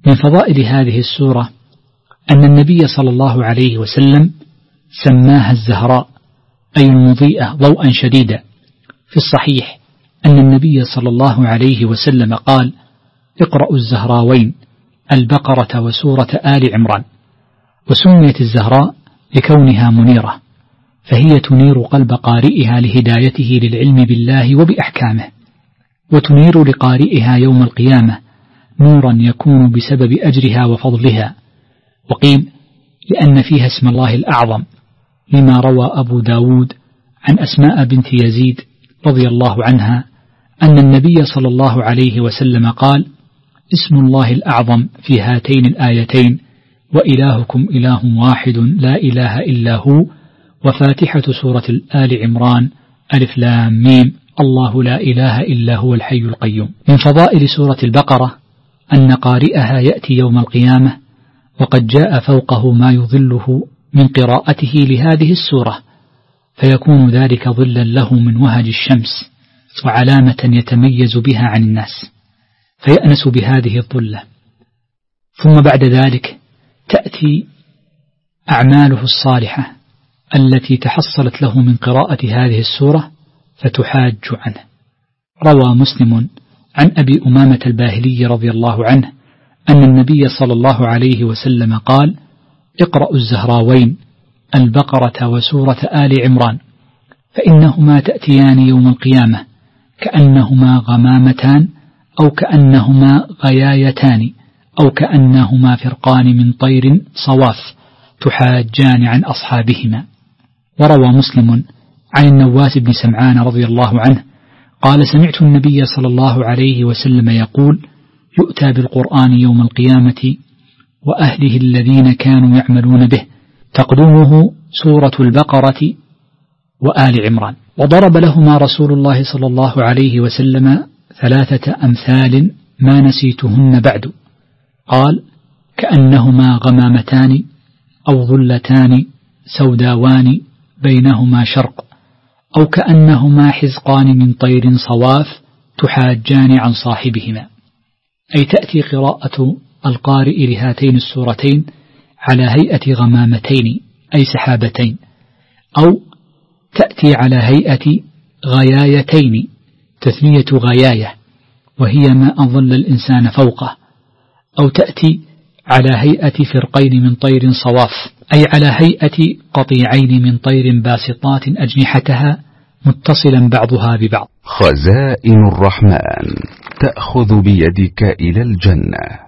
من فضائل هذه السورة أن النبي صلى الله عليه وسلم سماها الزهراء، أي المضيئة ضوءا شديدا. في الصحيح أن النبي صلى الله عليه وسلم قال: اقرأوا الزهراوين، البقرة وسورة آل عمران. وسميت الزهراء لكونها منيرة، فهي تنير قلب قارئها لهدايته للعلم بالله وبأحكامه، وتنير لقارئها يوم القيامة نورا يكون بسبب أجرها وفضلها. وقيل لأن فيها اسم الله الأعظم، لما روى أبو داود عن أسماء بنت يزيد رضي الله عنها أن النبي صلى الله عليه وسلم قال: اسم الله الأعظم في هاتين الآيتين: وإلهكم إله واحد لا إله إلا هو، وفاتحة سورة آل عمران: ألف لام ميم، الله لا إله إلا هو الحي القيوم. من فضائل سورة البقرة أن قارئها يأتي يوم القيامة وقد جاء فوقه ما يظله من قراءته لهذه السورة، فيكون ذلك ظلا له من وهج الشمس، وعلامة يتميز بها عن الناس، فيأنس بهذه الظلة. ثم بعد ذلك تأتي أعماله الصالحة التي تحصلت له من قراءة هذه السورة فتحاج عنه. روى مسلم عن أبي أمامة الباهلي رضي الله عنه أن النبي صلى الله عليه وسلم قال: اقرأوا الزهراوين، البقرة وسورة آل عمران، فإنهما تأتيان يوم القيامة كأنهما غمامتان، أو كأنهما غيايتان، أو كأنهما فرقان من طير صواف تحاجان عن أصحابهما. وروى مسلم عن النواس بن سمعان رضي الله عنه قال: سمعت النبي صلى الله عليه وسلم يقول: يؤتى بالقرآن يوم القيامة وأهله الذين كانوا يعملون به، تقدمه سورة البقرة وآل عمران. وضرب لهما رسول الله صلى الله عليه وسلم 3 أمثال ما نسيتهن بعد، قال: كأنهما غمامتان أو ظلتان سوداوان بينهما شرق، أو كأنهما حزقان من طير صواف تحاجان عن صاحبهما. أي تأتي قراءة القارئ لهاتين السورتين على هيئة غمامتين أي سحابتين، أو تأتي على هيئة غيايتين، تثنية غياية وهي ما أظل الإنسان فوقه، أو تأتي على هيئة فرقين من طير صواف، أي على هيئة قطيعين من طير باسطات أجنحتها متصلا بعضها ببعض. خزائن الرحمن تأخذ بيدك إلى الجنة.